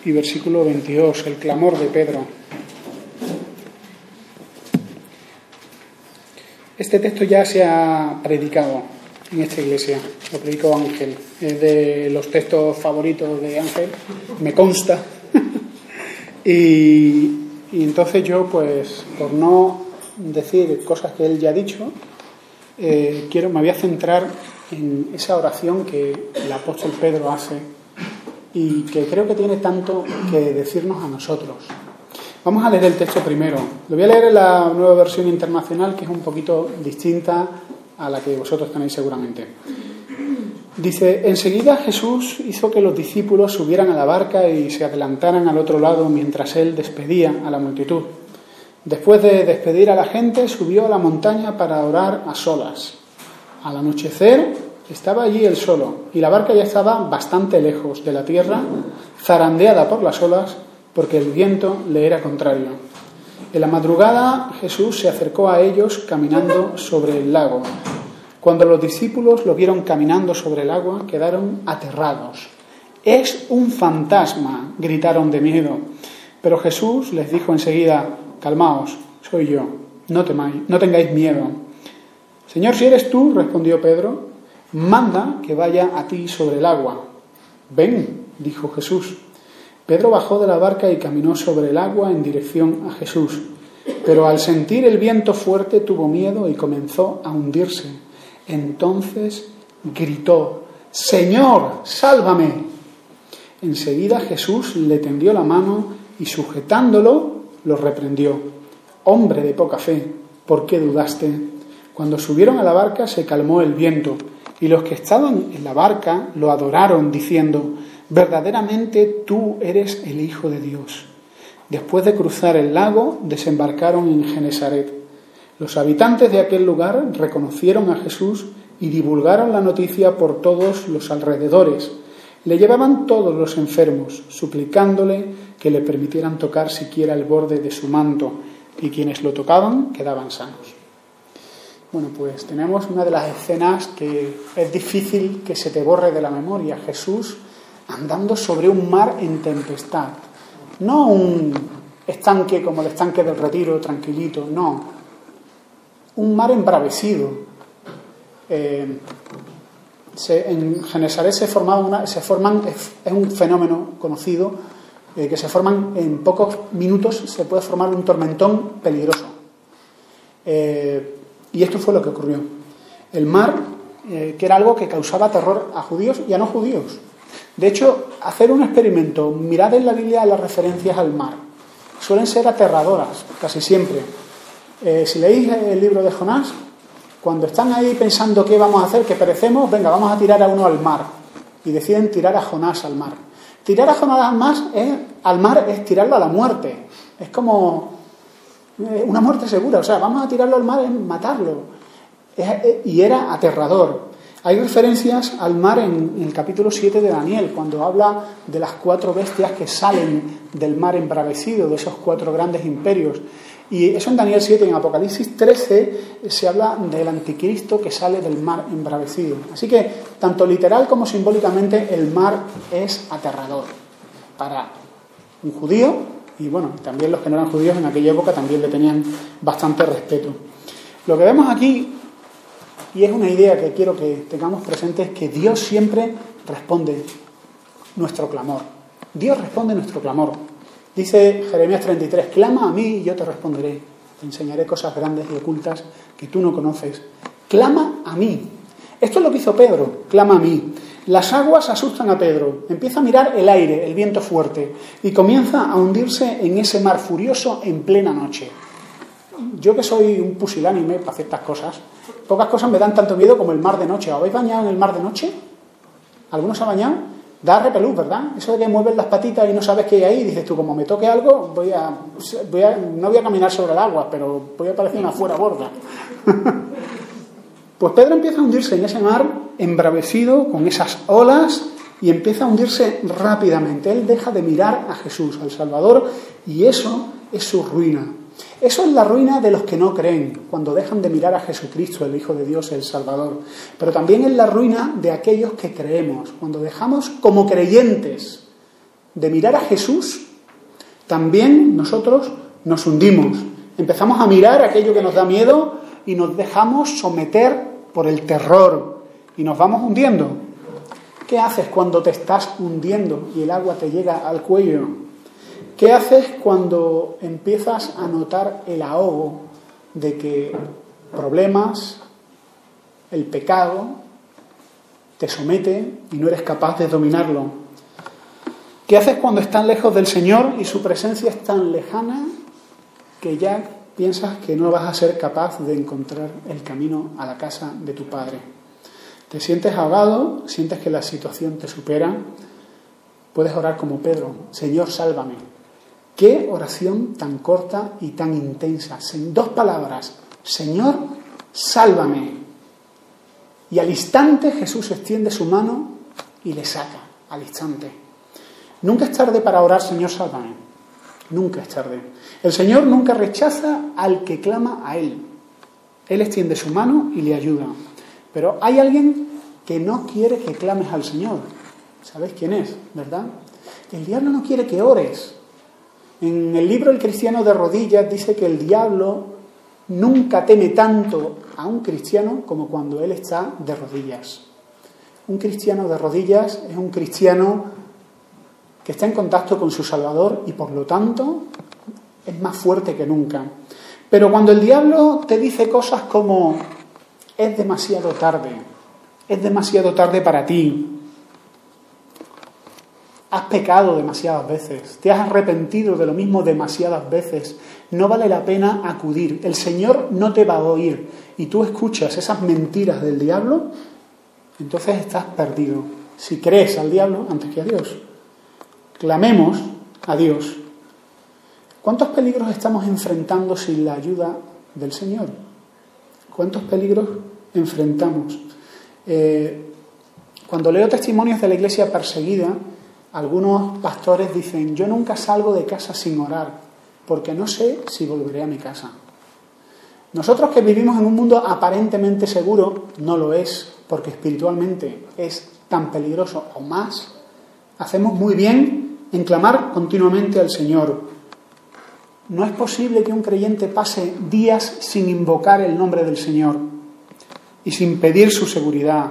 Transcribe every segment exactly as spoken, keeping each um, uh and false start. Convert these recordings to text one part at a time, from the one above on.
y versículo veintidós, el clamor de Pedro. Este texto ya se ha predicado en esta iglesia, lo predicó Ángel, es de los textos favoritos de Ángel, me consta. y, y entonces yo, pues, por no decir cosas que él ya ha dicho, eh, quiero, me voy a centrar en esa oración que el apóstol Pedro hace y que creo que tiene tanto que decirnos a nosotros. Vamos a leer el texto primero. Lo voy a leer en la Nueva Versión Internacional, que es un poquito distinta a la que vosotros tenéis seguramente. Dice: enseguida Jesús hizo que los discípulos subieran a la barca y se adelantaran al otro lado mientras él despedía a la multitud. Después de despedir a la gente, subió a la montaña para orar a solas. Al anochecer estaba allí él solo, y la barca ya estaba bastante lejos de la tierra, zarandeada por las olas, porque el viento le era contrario. En la madrugada Jesús se acercó a ellos caminando sobre el lago. Cuando los discípulos lo vieron caminando sobre el agua, quedaron aterrados. «¡Es un fantasma!», gritaron de miedo. Pero Jesús les dijo enseguida: «Calmaos, soy yo, no temáis, no tengáis miedo». «Señor, si eres tú», respondió Pedro, «manda que vaya a ti sobre el agua». «Ven», dijo Jesús. Pedro bajó de la barca y caminó sobre el agua en dirección a Jesús, pero al sentir el viento fuerte tuvo miedo y comenzó a hundirse. Entonces gritó: «Señor, sálvame». Enseguida Jesús le tendió la mano y, sujetándolo, lo reprendió: «Hombre de poca fe, ¿por qué dudaste?». Cuando subieron a la barca se calmó el viento, y los que estaban en la barca lo adoraron, diciendo: «Verdaderamente tú eres el Hijo de Dios». Después de cruzar el lago, desembarcaron en Genesaret. Los habitantes de aquel lugar reconocieron a Jesús y divulgaron la noticia por todos los alrededores. Le llevaban todos los enfermos, suplicándole que le permitieran tocar siquiera el borde de su manto, y quienes lo tocaban quedaban sanos. Bueno, pues tenemos una de las escenas que es difícil que se te borre de la memoria: Jesús andando sobre un mar en tempestad. No un estanque como el estanque del Retiro, tranquilito, no. Un mar embravecido. Eh, se, en Genesaret se, formaba una, se forman, es, es un fenómeno conocido, eh, que se forman en pocos minutos, se puede formar un tormentón peligroso. Eh, y esto fue lo que ocurrió. El mar, eh, que era algo que causaba terror a judíos y a no judíos. De hecho, hacer un experimento, mirad en la Biblia las referencias al mar, suelen ser aterradoras, casi siempre. Eh, si leéis el libro de Jonás, cuando están ahí pensando qué vamos a hacer, que perecemos, venga, vamos a tirar a uno al mar, y deciden tirar a Jonás al mar. Tirar a Jonás al mar es, al mar es tirarlo a la muerte, es como eh, una muerte segura, o sea, vamos a tirarlo al mar es matarlo, es, es, y era aterrador. Hay referencias al mar en, en el capítulo siete de Daniel, cuando habla de las cuatro bestias que salen del mar embravecido, de esos cuatro grandes imperios. Y eso en Daniel siete. En Apocalipsis trece se habla del anticristo que sale del mar embravecido. Así que, tanto literal como simbólicamente, el mar es aterrador para un judío, y bueno, también los que no eran judíos en aquella época también le tenían bastante respeto. Lo que vemos aquí, y es una idea que quiero que tengamos presente, es que Dios siempre responde nuestro clamor. Dios responde nuestro clamor. Dice Jeremías treinta y tres: «Clama a mí y yo te responderé. Te enseñaré cosas grandes y ocultas que tú no conoces». Clama a mí. Esto es lo que hizo Pedro. Clama a mí. Las aguas asustan a Pedro. Empieza a mirar el aire, el viento fuerte, y comienza a hundirse en ese mar furioso en plena noche. Yo, que soy un pusilánime para ciertas cosas, pocas cosas me dan tanto miedo como el mar de noche. ¿Os habéis bañado en el mar de noche? ¿Algunos se ha bañado? Da repelús, ¿verdad? Eso de que mueves las patitas y no sabes qué hay ahí, dices tú, como me toque algo, voy a, voy a no voy a caminar sobre el agua, pero voy a parecer una fuera gorda. Pues Pedro empieza a hundirse en ese mar embravecido, con esas olas, y empieza a hundirse rápidamente. Él deja de mirar a Jesús, al Salvador, y eso es su ruina. Eso es la ruina de los que no creen, cuando dejan de mirar a Jesucristo, el Hijo de Dios, el Salvador. Pero también es la ruina de aquellos que creemos, cuando dejamos como creyentes de mirar a Jesús, también nosotros nos hundimos. Empezamos a mirar aquello que nos da miedo y nos dejamos someter por el terror y nos vamos hundiendo. ¿Qué haces cuando te estás hundiendo y el agua te llega al cuello? ¿Qué haces cuando empiezas a notar el ahogo de que problemas, el pecado, te somete y no eres capaz de dominarlo? ¿Qué haces cuando estás lejos del Señor y su presencia es tan lejana que ya piensas que no vas a ser capaz de encontrar el camino a la casa de tu Padre? Te sientes ahogado, sientes que la situación te supera. Puedes orar como Pedro: Señor, sálvame. Qué oración tan corta y tan intensa. En dos palabras: Señor, sálvame. Y al instante Jesús extiende su mano y le saca, al instante. Nunca es tarde para orar: Señor, sálvame. Nunca es tarde. El Señor nunca rechaza al que clama a Él. Él extiende su mano y le ayuda. Pero hay alguien que no quiere que clames al Señor. ¿Sabéis quién es, verdad? El diablo no quiere que ores. En el libro El cristiano de rodillas dice que el diablo nunca teme tanto a un cristiano como cuando él está de rodillas. Un cristiano de rodillas es un cristiano que está en contacto con su Salvador y por lo tanto es más fuerte que nunca. Pero cuando el diablo te dice cosas como: es demasiado tarde, es demasiado tarde para ti, has pecado demasiadas veces, te has arrepentido de lo mismo demasiadas veces, no vale la pena acudir, el Señor no te va a oír, y tú escuchas esas mentiras del diablo, entonces estás perdido. Si crees al diablo antes que a Dios, clamemos a Dios. ¿Cuántos peligros estamos enfrentando sin la ayuda del Señor? ¿Cuántos peligros enfrentamos? Eh, cuando leo testimonios de la iglesia perseguida, algunos pastores dicen: yo nunca salgo de casa sin orar, porque no sé si volveré a mi casa. Nosotros que vivimos en un mundo aparentemente seguro, no lo es, porque espiritualmente es tan peligroso o más. Hacemos muy bien en clamar continuamente al Señor. No es posible que un creyente pase días sin invocar el nombre del Señor y sin pedir su seguridad,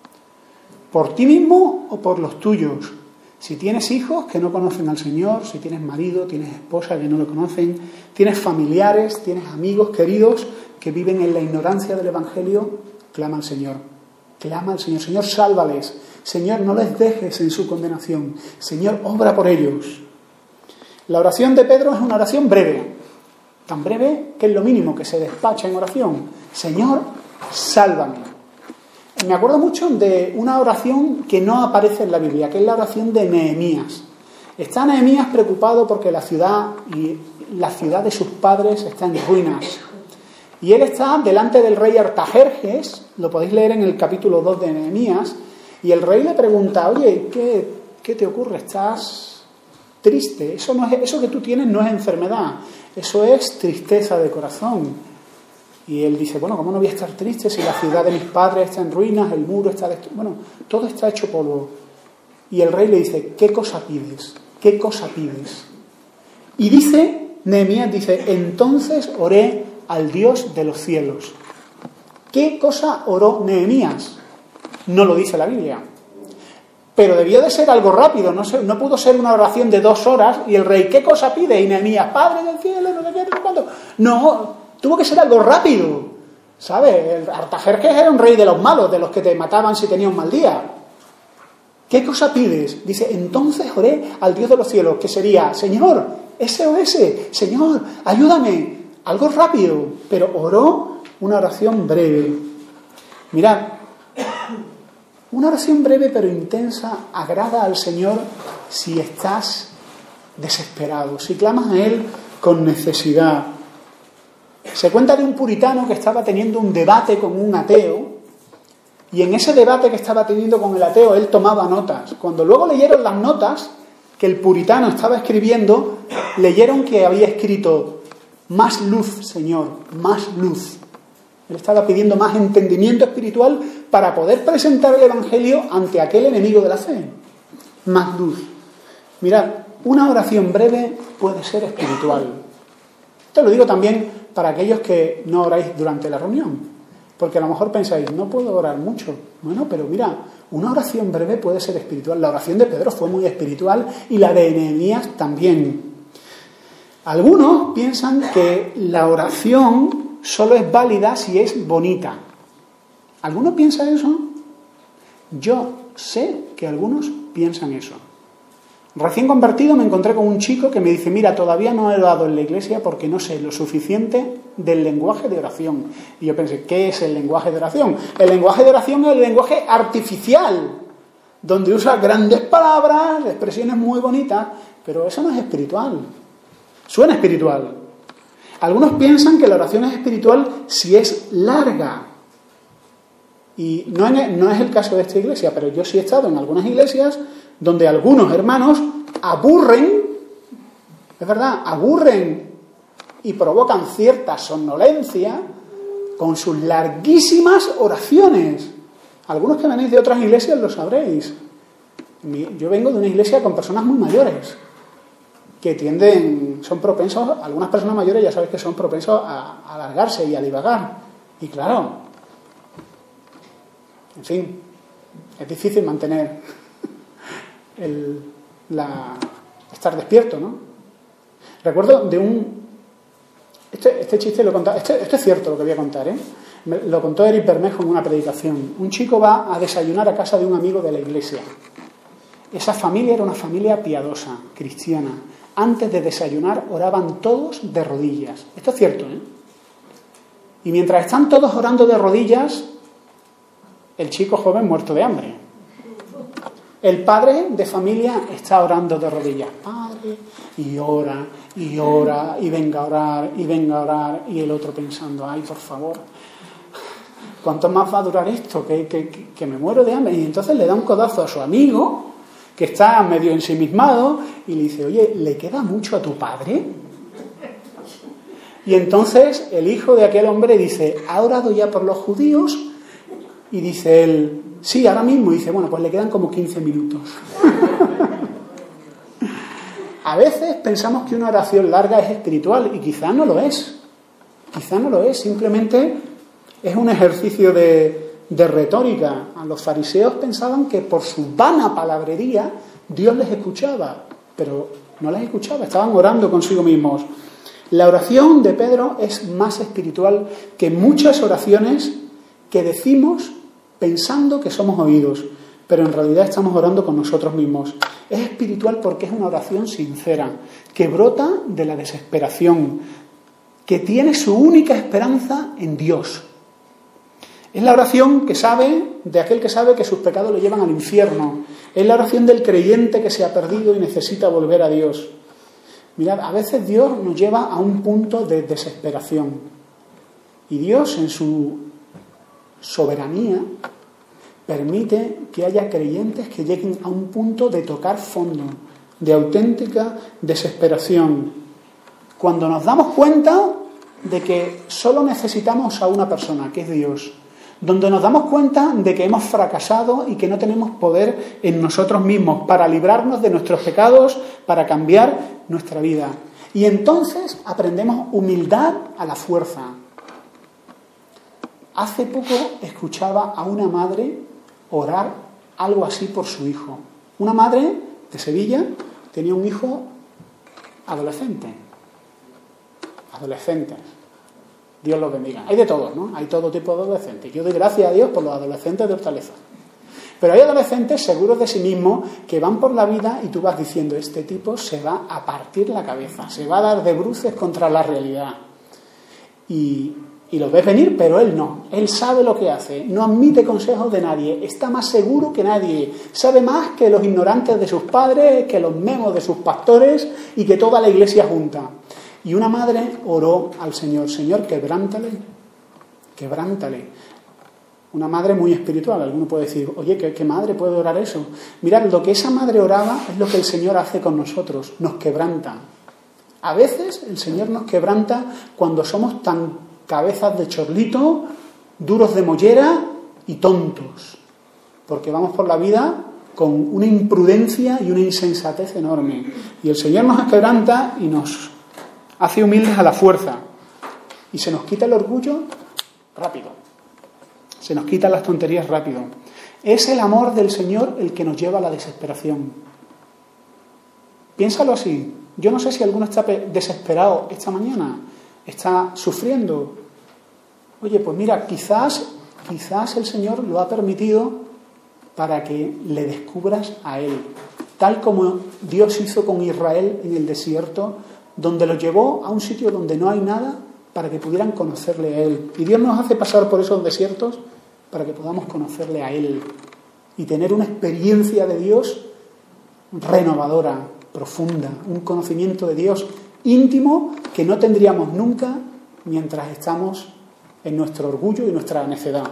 por ti mismo o por los tuyos. Si tienes hijos que no conocen al Señor, si tienes marido, tienes esposa que no lo conocen, tienes familiares, tienes amigos queridos que viven en la ignorancia del Evangelio, clama al Señor. Clama al Señor. Señor, sálvales. Señor, no les dejes en su condenación. Señor, obra por ellos. La oración de Pedro es una oración breve, tan breve que es lo mínimo que se despacha en oración. Señor, sálvame. Me acuerdo mucho de una oración que no aparece en la Biblia, que es la oración de Nehemías. Está Nehemías preocupado porque la ciudad y la ciudad de sus padres está en ruinas. Y él está delante del rey Artajerjes, lo podéis leer en el capítulo dos de Nehemías, y el rey le pregunta: oye, ¿qué, qué te ocurre? ¿Estás triste? Eso, no es, eso que tú tienes no es enfermedad, eso es tristeza de corazón. Y él dice: bueno, ¿cómo no voy a estar triste si la ciudad de mis padres está en ruinas, el muro está destruido? Bueno, todo está hecho polvo. Y el rey le dice: ¿qué cosa pides? ¿Qué cosa pides? Y dice, Nehemías dice: entonces oré al Dios de los cielos. ¿Qué cosa oró Nehemías? No lo dice la Biblia. Pero debió de ser algo rápido, no, sé, no pudo ser una oración de dos horas y el rey: ¿qué cosa pide? Y Nehemías: Padre del cielo, no sé qué, no sé cuándo. No, tuvo que ser algo rápido, ¿sabes? El Artajerjes era un rey de los malos, de los que te mataban si tenías un mal día. ¿Qué cosa pides? Dice: entonces oré al Dios de los cielos, que sería: Señor, S O S, Señor, ayúdame. Algo rápido, pero oró una oración breve. Mirad, una oración breve pero intensa agrada al Señor si estás desesperado, si clamas a Él con necesidad. Se cuenta de un puritano que estaba teniendo un debate con un ateo, y en ese debate que estaba teniendo con el ateo él tomaba notas. Cuando luego leyeron las notas que el puritano estaba escribiendo, leyeron que había escrito: más luz, Señor, más luz. Él estaba pidiendo más entendimiento espiritual para poder presentar el Evangelio ante aquel enemigo de la fe. Más luz. Mirad, una oración breve puede ser espiritual. Esto lo digo también para aquellos que no oráis durante la reunión, porque a lo mejor pensáis, no puedo orar mucho. Bueno, pero mira, una oración breve puede ser espiritual. La oración de Pedro fue muy espiritual y la de Nehemías también. Algunos piensan que la oración solo es válida si es bonita. ¿Alguno piensa eso? Yo sé que algunos piensan eso. Recién convertido me encontré con un chico que me dice, mira, todavía no he orado en la iglesia porque no sé lo suficiente del lenguaje de oración. Y yo pensé, ¿qué es el lenguaje de oración? El lenguaje de oración es el lenguaje artificial, donde usa grandes palabras, expresiones muy bonitas, pero eso no es espiritual. Suena espiritual. Algunos piensan que la oración es espiritual si es larga. Y no, en, no es el caso de esta iglesia, pero yo sí he estado en algunas iglesias donde algunos hermanos aburren, es verdad, aburren y provocan cierta somnolencia con sus larguísimas oraciones. Algunos que venís de otras iglesias lo sabréis. Yo vengo de una iglesia con personas muy mayores, que tienden, son propensos, algunas personas mayores ya sabéis que son propensos a, a alargarse y a divagar. Y claro, en fin, es difícil mantener el, la, estar despierto, ¿no? Recuerdo de un... Este, este chiste lo contaba, este, esto es cierto lo que voy a contar, ¿eh? Me, lo contó Eric Bermejo en una predicación. Un chico va a desayunar a casa de un amigo de la iglesia. Esa familia era una familia piadosa, cristiana. Antes de desayunar oraban todos de rodillas. Esto es cierto, ¿eh? Y mientras están todos orando de rodillas, el chico joven muerto de hambre. El padre de familia está orando de rodillas. Padre, y ora, y ora, y venga a orar, y venga a orar. Y el otro pensando, ay, por favor, ¿cuánto más va a durar esto? Que, que, que, que me muero de hambre. Y entonces le da un codazo a su amigo, que está medio ensimismado, y le dice, oye, ¿le queda mucho a tu padre? Y entonces el hijo de aquel hombre dice, ¿ha orado ya por los judíos? Y dice él, sí, ahora mismo. Y dice, bueno, pues le quedan como quince minutos. A veces pensamos que una oración larga es espiritual y quizá no lo es. Quizá no lo es, simplemente es un ejercicio de, de retórica. Los fariseos pensaban que por su vana palabrería Dios les escuchaba, pero no les escuchaba, estaban orando consigo mismos. La oración de Pedro es más espiritual que muchas oraciones que decimos pensando que somos oídos, pero en realidad estamos orando con nosotros mismos. Es espiritual porque es una oración sincera, que brota de la desesperación, que tiene su única esperanza en Dios. Es la oración que sabe, de aquel que sabe que sus pecados le llevan al infierno. Es la oración del creyente que se ha perdido y necesita volver a Dios. Mirad, a veces Dios nos lleva a un punto de desesperación. Y Dios, en su soberanía, permite que haya creyentes que lleguen a un punto de tocar fondo, de auténtica desesperación. Cuando nos damos cuenta de que solo necesitamos a una persona, que es Dios, donde nos damos cuenta de que hemos fracasado y que no tenemos poder en nosotros mismos para librarnos de nuestros pecados, para cambiar nuestra vida. Y entonces aprendemos humildad a la fuerza. Hace poco escuchaba a una madre orar algo así por su hijo. Una madre de Sevilla tenía un hijo adolescente. Adolescentes. Dios los bendiga. Hay de todos, ¿no? Hay todo tipo de adolescentes. Yo doy gracias a Dios por los adolescentes de Hortaleza. Pero hay adolescentes seguros de sí mismos que van por la vida y tú vas diciendo, este tipo se va a partir la cabeza, se va a dar de bruces contra la realidad. Y... Y lo ves venir, pero él no. Él sabe lo que hace. No admite consejos de nadie. Está más seguro que nadie. Sabe más que los ignorantes de sus padres, que los memos de sus pastores y que toda la iglesia junta. Y una madre oró al Señor. Señor, quebrántale. Quebrántale. Una madre muy espiritual. Alguno puede decir, oye, ¿qué, qué madre puede orar eso? Mirad, lo que esa madre oraba es lo que el Señor hace con nosotros. Nos quebranta. A veces el Señor nos quebranta cuando somos tan cabezas de chorlito, duros de mollera y tontos. Porque vamos por la vida con una imprudencia y una insensatez enorme. Y el Señor nos quebranta y nos hace humildes a la fuerza. Y se nos quita el orgullo rápido. Se nos quitan las tonterías rápido. Es el amor del Señor el que nos lleva a la desesperación. Piénsalo así. Yo no sé si alguno está desesperado esta mañana, está sufriendo. Oye, pues mira, quizás, quizás el Señor lo ha permitido para que le descubras a Él. Tal como Dios hizo con Israel en el desierto, donde lo llevó a un sitio donde no hay nada, para que pudieran conocerle a Él. Y Dios nos hace pasar por esos desiertos para que podamos conocerle a Él y tener una experiencia de Dios renovadora, profunda, un conocimiento de Dios íntimo que no tendríamos nunca mientras estamos en nuestro orgullo y nuestra necedad.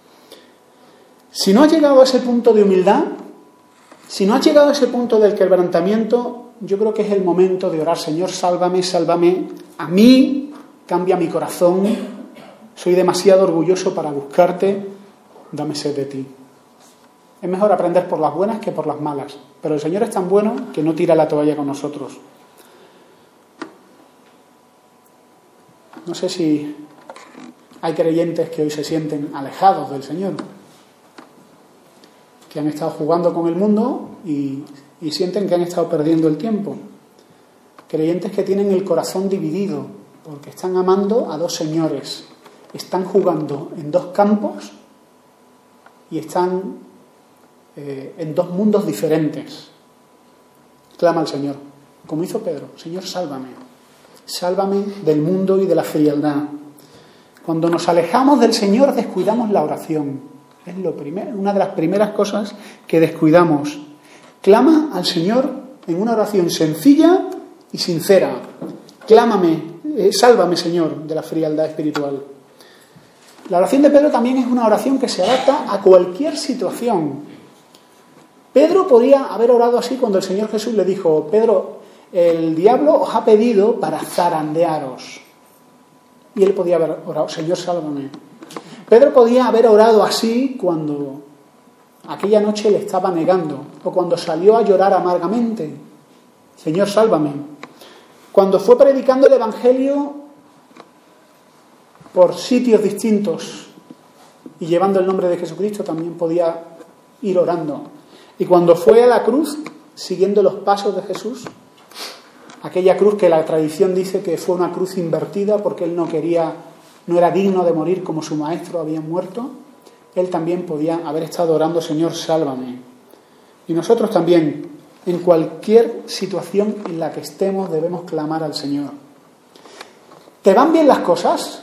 Si no has llegado a ese punto de humildad, si no has llegado a ese punto del quebrantamiento, yo creo que es el momento de orar: Señor, sálvame, sálvame a mí, cambia mi corazón, soy demasiado orgulloso para buscarte, dame sed de ti. Es mejor aprender por las buenas que por las malas, pero el Señor es tan bueno que no tira la toalla con nosotros. No sé si hay creyentes que hoy se sienten alejados del Señor, que han estado jugando con el mundo y, y sienten que han estado perdiendo el tiempo. Creyentes que tienen el corazón dividido porque están amando a dos señores, están jugando en dos campos y están eh, en dos mundos diferentes. Clama al Señor, como hizo Pedro: Señor, sálvame, sálvame del mundo y de la frialdad. Cuando nos alejamos del Señor, descuidamos la oración. Es lo primero, una de las primeras cosas que descuidamos. Clama al Señor en una oración sencilla y sincera. Clámame, eh, sálvame, Señor, de la frialdad espiritual. La oración de Pedro también es una oración que se adapta a cualquier situación. Pedro podía haber orado así cuando el Señor Jesús le dijo: Pedro, el diablo os ha pedido para zarandearos. Y él podía haber orado: Señor, sálvame. Pedro podía haber orado así cuando aquella noche le estaba negando, o cuando salió a llorar amargamente: Señor, sálvame. Cuando fue predicando el Evangelio por sitios distintos y llevando el nombre de Jesucristo, también podía ir orando. Y cuando fue a la cruz, siguiendo los pasos de Jesús, aquella cruz que la tradición dice que fue una cruz invertida porque él no quería, no era digno de morir como su maestro había muerto, él también podía haber estado orando: Señor, sálvame. Y nosotros también, en cualquier situación en la que estemos, debemos clamar al Señor. ¿Te van bien las cosas?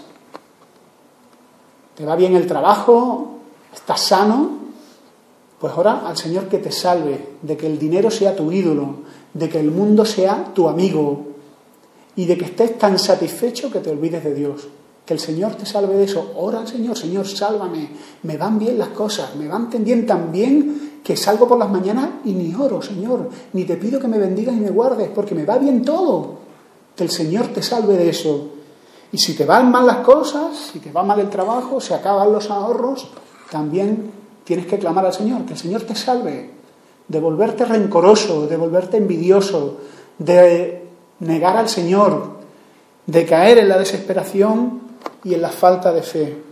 ¿Te va bien el trabajo? ¿Estás sano? Pues ora al Señor que te salve, de que el dinero sea tu ídolo, de que el mundo sea tu amigo y de que estés tan satisfecho que te olvides de Dios. Que el Señor te salve de eso. Ora al Señor: Señor, sálvame, me van bien las cosas, me van bien tan bien que salgo por las mañanas y ni oro, Señor, ni te pido que me bendigas y me guardes, porque me va bien todo. Que el Señor te salve de eso. Y si te van mal las cosas, si te va mal el trabajo, se acaban los ahorros, también tienes que clamar al Señor, que el Señor te salve de volverte rencoroso, de volverte envidioso, de negar al Señor, de caer en la desesperación y en la falta de fe.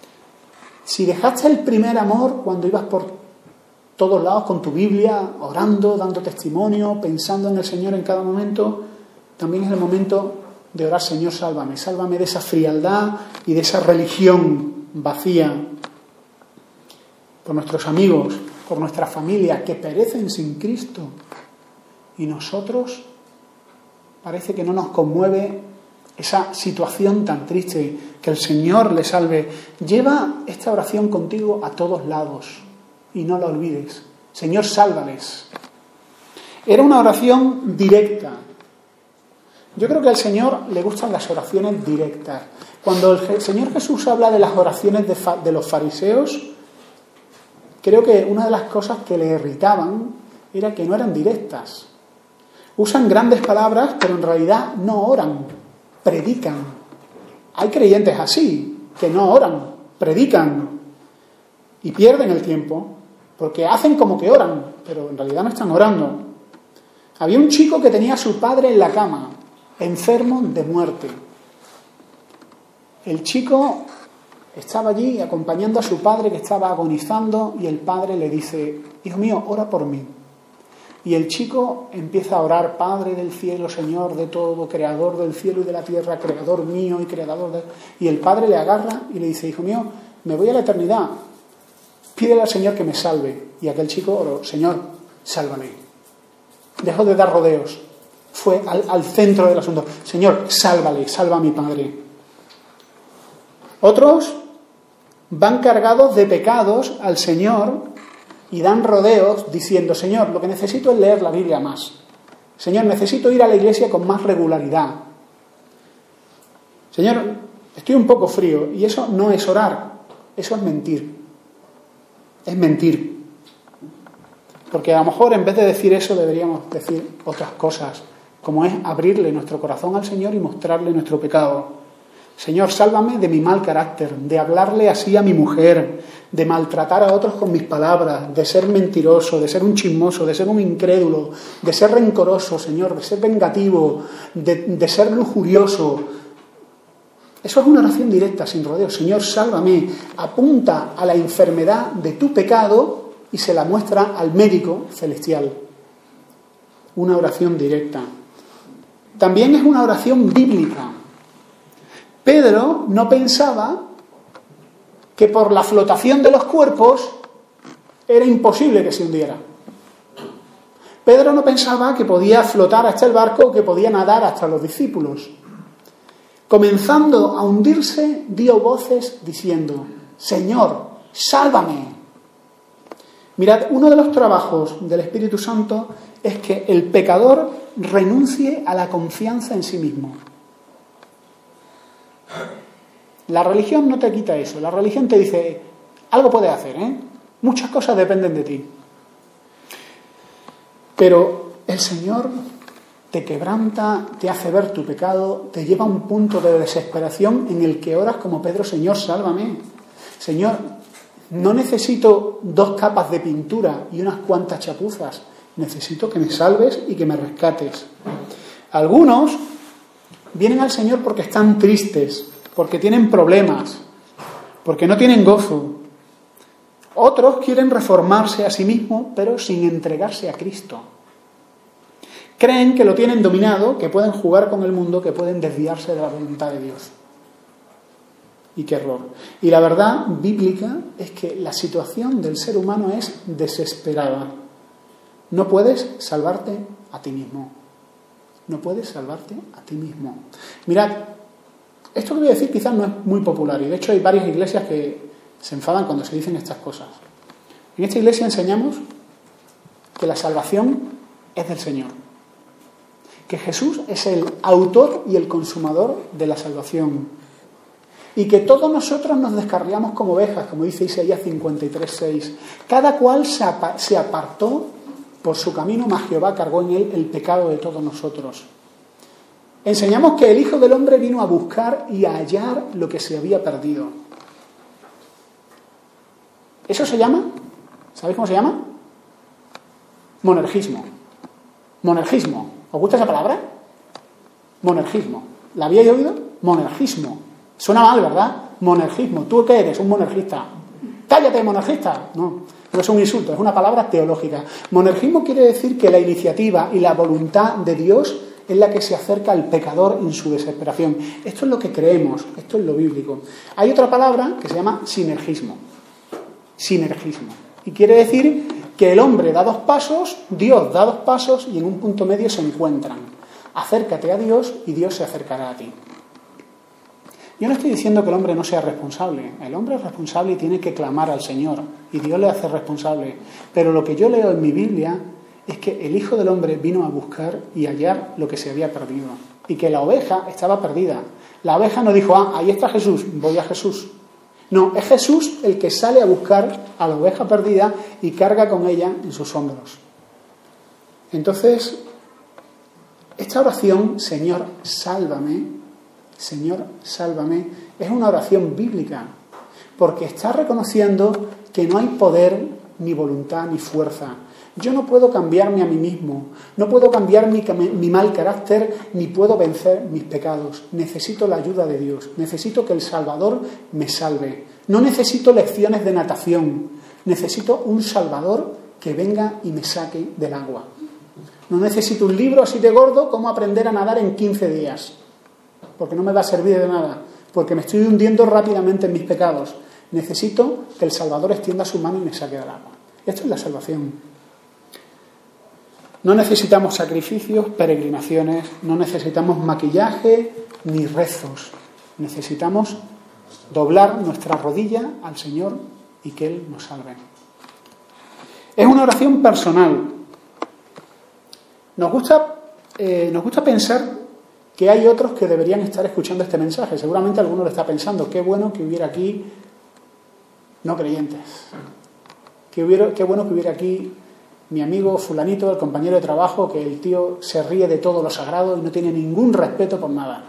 Si dejaste el primer amor cuando ibas por todos lados con tu Biblia, orando, dando testimonio, pensando en el Señor en cada momento, también es el momento de orar: Señor, sálvame, sálvame de esa frialdad y de esa religión vacía. Por nuestros amigos, por nuestra familia, que perecen sin Cristo. Y nosotros parece que no nos conmueve esa situación tan triste. Que el Señor le salve. Lleva esta oración contigo a todos lados y no la olvides. Señor, sálvales. Era una oración directa. Yo creo que al Señor le gustan las oraciones directas. Cuando el Señor Jesús habla de las oraciones de, fa- de los fariseos, creo que una de las cosas que le irritaban era que no eran directas. Usan grandes palabras, pero en realidad no oran, predican. Hay creyentes así, que no oran, predican y pierden el tiempo. porque hacen como que oran, pero en realidad no están orando. Había un chico que tenía a su padre en la cama, enfermo de muerte. El chico estaba allí acompañando a su padre que estaba agonizando y el padre le dice: hijo mío, ora por mí. Y el chico empieza a orar: Padre del cielo, Señor de todo, creador del cielo y de la tierra, creador mío y creador de... Y el padre le agarra y le dice: hijo mío, me voy a la eternidad, pídele al Señor que me salve. Y aquel chico oró: Señor, sálvame. Dejó de dar rodeos, fue al, al centro del asunto: Señor, sálvale, salva a mi padre. Otros van cargados de pecados al Señor y dan rodeos diciendo: Señor, lo que necesito es leer la Biblia más. Señor, necesito ir a la iglesia con más regularidad. Señor, estoy un poco frío. Y eso no es orar, eso es mentir. Es mentir. Porque a lo mejor en vez de decir eso deberíamos decir otras cosas, como es abrirle nuestro corazón al Señor y mostrarle nuestro pecado. Señor, sálvame de mi mal carácter, de hablarle así a mi mujer, de maltratar a otros con mis palabras, de ser mentiroso, de ser un chismoso, de ser un incrédulo, de ser rencoroso, Señor, de ser vengativo, de, de ser lujurioso. Eso es una oración directa, sin rodeos. Señor, sálvame. Apunta a la enfermedad de tu pecado y se la muestra al médico celestial. Una oración directa. También es una oración bíblica. Pedro no pensaba que por la flotación de los cuerpos era imposible que se hundiera. Pedro no pensaba que podía flotar hasta el barco o que podía nadar hasta los discípulos. Comenzando a hundirse, dio voces diciendo: Señor, sálvame. Mirad, uno de los trabajos del Espíritu Santo es que el pecador renuncie a la confianza en sí mismo. La religión no te quita eso. La religión te dice: algo puedes hacer, ¿eh? Muchas cosas dependen de ti. Pero el Señor te quebranta, te hace ver tu pecado, te lleva a un punto de desesperación en el que oras como Pedro: Señor, sálvame. Señor, no necesito dos capas de pintura y unas cuantas chapuzas. Necesito que me salves y que me rescates. Algunos vienen al Señor porque están tristes, porque tienen problemas, porque no tienen gozo. Otros quieren reformarse a sí mismos, pero sin entregarse a Cristo. Creen que lo tienen dominado, que pueden jugar con el mundo, que pueden desviarse de la voluntad de Dios. Y qué error. Y la verdad bíblica es que la situación del ser humano es desesperada. No puedes salvarte a ti mismo. No puedes salvarte a ti mismo. Mirad, esto que voy a decir quizás no es muy popular, y de hecho hay varias iglesias que se enfadan cuando se dicen estas cosas. En esta iglesia enseñamos que la salvación es del Señor, que Jesús es el autor y el consumador de la salvación, y que todos nosotros nos descarriamos como ovejas, como dice Isaías cincuenta y tres, seis. Cada cual se apartó por su camino, mas Jehová cargó en él el pecado de todos nosotros. Enseñamos que el Hijo del Hombre vino a buscar y a hallar lo que se había perdido. Eso se llama, ¿sabéis cómo se llama? Monergismo. Monergismo. ¿Os gusta esa palabra? Monergismo. ¿La habíais oído? Monergismo. Suena mal, ¿verdad? Monergismo. ¿Tú qué eres? Un monergista. ¡Cállate, monergista! No, no es un insulto, es una palabra teológica. Monergismo quiere decir que la iniciativa y la voluntad de Dios es la que se acerca al pecador en su desesperación. Esto es lo que creemos, esto es lo bíblico. Hay otra palabra que se llama sinergismo. Sinergismo. Y quiere decir que el hombre da dos pasos, Dios da dos pasos y en un punto medio se encuentran. Acércate a Dios y Dios se acercará a ti. Yo no estoy diciendo que el hombre no sea responsable. El hombre es responsable y tiene que clamar al Señor. Y Dios le hace responsable. Pero lo que yo leo en mi Biblia es que el Hijo del Hombre vino a buscar y hallar lo que se había perdido. Y que la oveja estaba perdida. La oveja no dijo: ah, ahí está Jesús, voy a Jesús. No, es Jesús el que sale a buscar a la oveja perdida y carga con ella en sus hombros. Entonces, esta oración, Señor, sálvame, Señor, sálvame, es una oración bíblica, porque está reconociendo que no hay poder ni voluntad, ni fuerza. Yo no puedo cambiarme a mí mismo, no puedo cambiar mi, mi mal carácter, ni puedo vencer mis pecados. Necesito la ayuda de Dios, necesito que el Salvador me salve. No necesito lecciones de natación, necesito un Salvador que venga y me saque del agua. No necesito un libro así de gordo, cómo aprender a nadar en quince días, porque no me va a servir de nada, porque me estoy hundiendo rápidamente en mis pecados. Necesito que el Salvador extienda su mano y me saque del agua. Esto es la salvación. No necesitamos sacrificios, peregrinaciones, no necesitamos maquillaje ni rezos. Necesitamos doblar nuestra rodilla al Señor y que Él nos salve. Es una oración personal. Nos gusta, eh, nos gusta pensar que hay otros que deberían estar escuchando este mensaje. Seguramente alguno lo está pensando. Qué bueno que hubiera aquí no creyentes. Qué, hubiera, qué bueno que hubiera aquí mi amigo fulanito, el compañero de trabajo, que el tío se ríe de todo lo sagrado y no tiene ningún respeto por nada.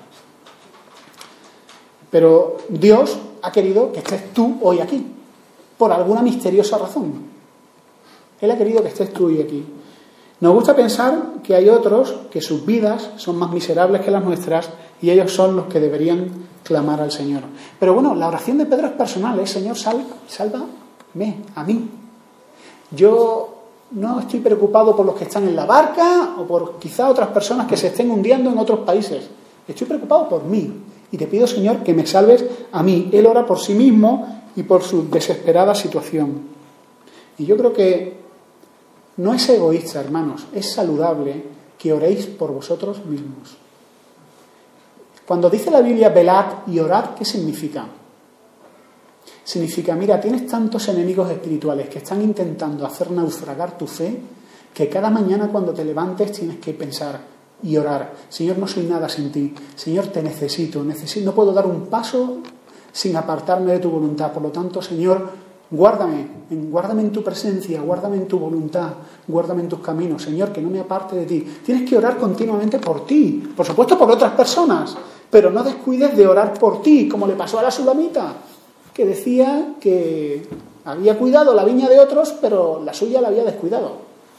Pero Dios ha querido que estés tú hoy aquí, por alguna misteriosa razón. Él ha querido que estés tú hoy aquí. Nos gusta pensar que hay otros que sus vidas son más miserables que las nuestras y ellos son los que deberían clamar al Señor. Pero bueno, la oración de Pedro es personal, ¿eh? Señor, sal, sálvame a mí. Yo no estoy preocupado por los que están en la barca o por quizá otras personas que se estén hundiendo en otros países. Estoy preocupado por mí y te pido, Señor, que me salves a mí. Él ora por sí mismo y por su desesperada situación. Y yo creo que no es egoísta, hermanos, es saludable que oréis por vosotros mismos. Cuando dice la Biblia velad y orad, ¿qué significa? Significa, mira, tienes tantos enemigos espirituales que están intentando hacer naufragar tu fe, que cada mañana cuando te levantes tienes que pensar y orar. Señor, no soy nada sin ti. Señor, te necesito. necesito no puedo dar un paso sin apartarme de tu voluntad. Por lo tanto, Señor, guárdame, guárdame en tu presencia, guárdame en tu voluntad, guárdame en tus caminos. Señor, que no me aparte de ti. Tienes que orar continuamente por ti, por supuesto por otras personas, pero no descuides de orar por ti, como le pasó a la sulamita, que decía que había cuidado la viña de otros, pero la suya la había descuidado.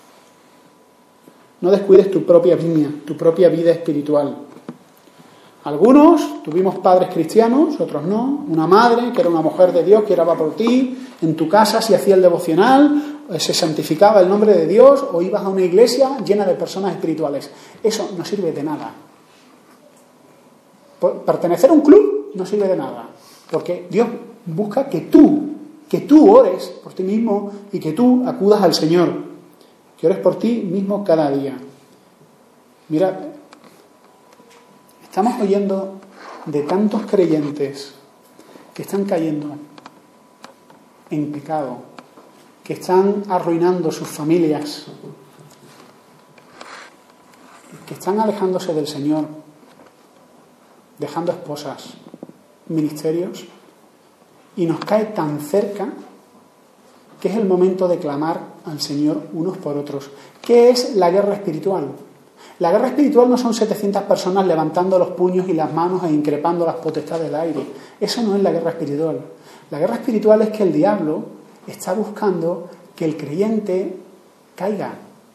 No descuides tu propia viña, tu propia vida espiritual. Algunos tuvimos padres cristianos, otros no. Una madre que era una mujer de Dios que oraba por ti. En tu casa se hacía el devocional, se santificaba el nombre de Dios, o ibas a una iglesia llena de personas espirituales. Eso no sirve de nada. Pertenecer a un club no sirve de nada, porque Dios busca que tú, que tú ores por ti mismo y que tú acudas al Señor, que ores por ti mismo cada día. Mira, estamos oyendo de tantos creyentes que están cayendo en pecado, que están arruinando sus familias, que están alejándose del Señor, dejando esposas, ministerios, y nos cae tan cerca que es el momento de clamar al Señor unos por otros. ¿Qué es la guerra espiritual? La guerra espiritual no son setecientas personas levantando los puños y las manos e increpando las potestades del aire. Eso no es la guerra espiritual. La guerra espiritual es que el diablo está buscando que el creyente caiga,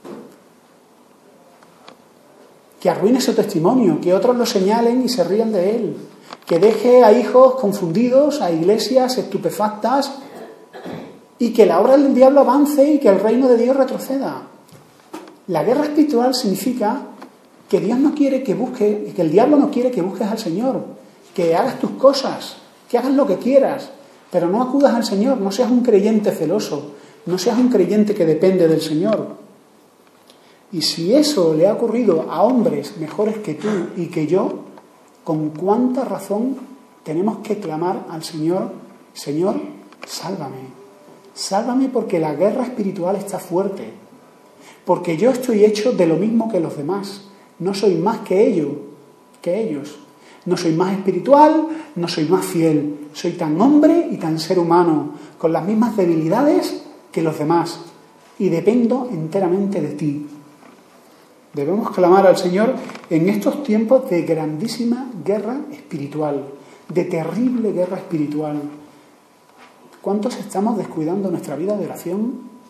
que arruine su testimonio, que otros lo señalen y se rían de él, que deje a hijos confundidos, a iglesias estupefactas, y que la obra del diablo avance y que el reino de Dios retroceda. La guerra espiritual significa que Dios no quiere que busques, que el diablo no quiere que busques al Señor, que hagas tus cosas, que hagas lo que quieras, pero no acudas al Señor, no seas un creyente celoso, no seas un creyente que depende del Señor. Y si eso le ha ocurrido a hombres mejores que tú y que yo, ¿con cuánta razón tenemos que clamar al Señor? Señor, sálvame. Sálvame porque la guerra espiritual está fuerte. Porque yo estoy hecho de lo mismo que los demás. No soy más que ellos, que ellos. No soy más espiritual, no soy más fiel. Soy tan hombre y tan ser humano, con las mismas debilidades que los demás. Y dependo enteramente de ti. Debemos clamar al Señor en estos tiempos de grandísima guerra espiritual, de terrible guerra espiritual. ¿Cuántos estamos descuidando nuestra vida de oración?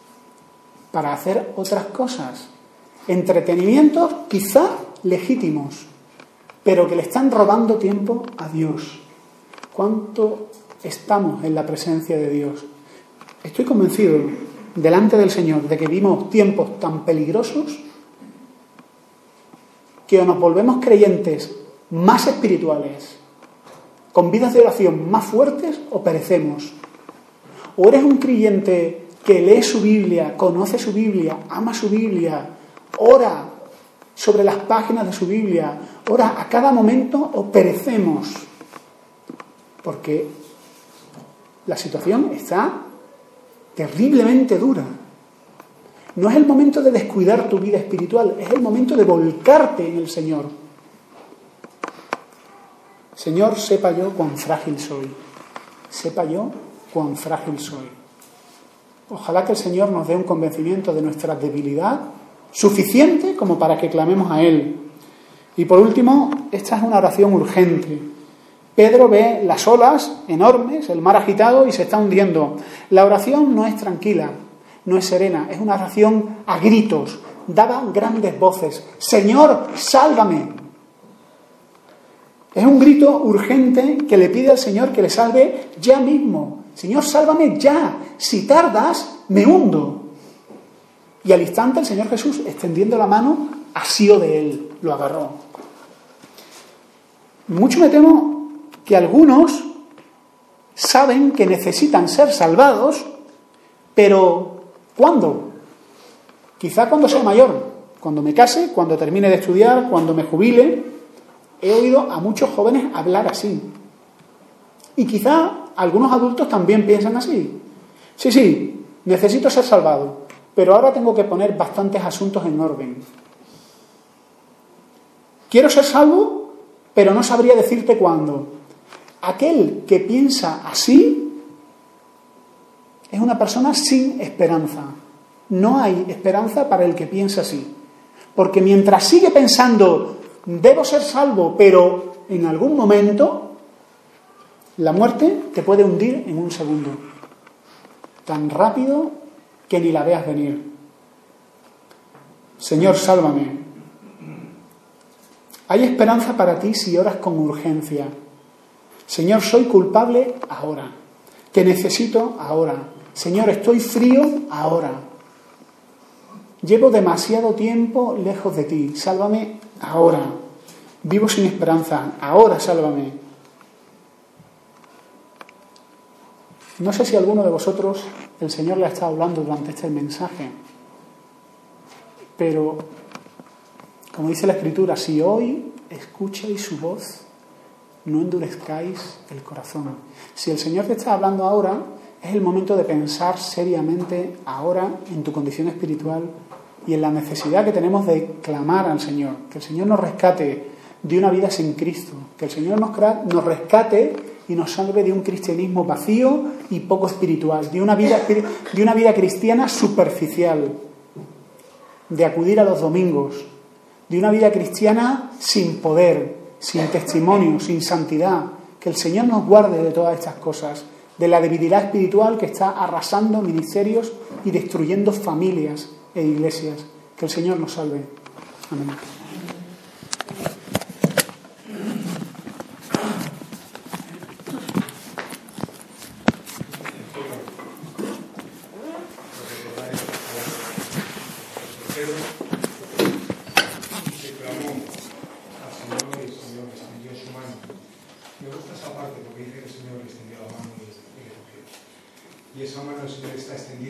para hacer otras cosas. Entretenimientos quizá legítimos, pero que le están robando tiempo a Dios. ¿Cuánto estamos en la presencia de Dios? Estoy convencido, delante del Señor, de que vivimos tiempos tan peligrosos que o nos volvemos creyentes más espirituales, con vidas de oración más fuertes, o perecemos. O eres un creyente que lee su Biblia, conoce su Biblia, ama su Biblia, ora sobre las páginas de su Biblia, ora a cada momento, o perecemos. Porque la situación está terriblemente dura. No es el momento de descuidar tu vida espiritual, es el momento de volcarte en el Señor. Señor, sepa yo cuán frágil soy. Sepa yo cuán frágil soy. Ojalá que el Señor nos dé un convencimiento de nuestra debilidad suficiente como para que clamemos a Él. Y por último, esta es una oración urgente. Pedro ve las olas enormes, el mar agitado, y se está hundiendo. La oración no es tranquila, no es serena, es una oración a gritos, dada grandes voces. Señor, sálvame. Es un grito urgente que le pide al Señor que le salve ya mismo. Señor, sálvame ya. Si tardas, me hundo. Y al instante el Señor Jesús, extendiendo la mano, asió de él, lo agarró. Mucho me temo que algunos saben que necesitan ser salvados, pero ¿cuándo? Quizá cuando sea mayor, cuando me case, cuando termine de estudiar, cuando me jubile. He oído a muchos jóvenes hablar así. Y quizá algunos adultos también piensan así. Sí, sí, necesito ser salvado, pero ahora tengo que poner bastantes asuntos en orden. Quiero ser salvo, pero no sabría decirte cuándo. Aquel que piensa así es una persona sin esperanza. No hay esperanza para el que piensa así. Porque mientras sigue pensando, debo ser salvo, pero en algún momento, la muerte te puede hundir en un segundo. Tan rápido que ni la veas venir. Señor, sálvame. Hay esperanza para ti si oras con urgencia. Señor, soy culpable ahora. Te necesito ahora. Señor, estoy frío ahora. Llevo demasiado tiempo lejos de ti. Sálvame ahora. Vivo sin esperanza. Ahora sálvame. No sé si alguno de vosotros el Señor le ha estado hablando durante este mensaje, pero como dice la Escritura, si hoy escucháis su voz, no endurezcáis el corazón. Si el Señor te está hablando ahora, es el momento de pensar seriamente ahora en tu condición espiritual y en la necesidad que tenemos de clamar al Señor, que el Señor nos rescate de una vida sin Cristo, que el Señor nos, nos rescate y nos salve de un cristianismo vacío y poco espiritual, de una vida, de una vida cristiana superficial, de acudir a los domingos, de una vida cristiana sin poder, sin testimonio, sin santidad. Que el Señor nos guarde de todas estas cosas, de la debilidad espiritual que está arrasando ministerios y destruyendo familias e iglesias. Que el Señor nos salve. Amén. Y esa mano el Señor está extendida.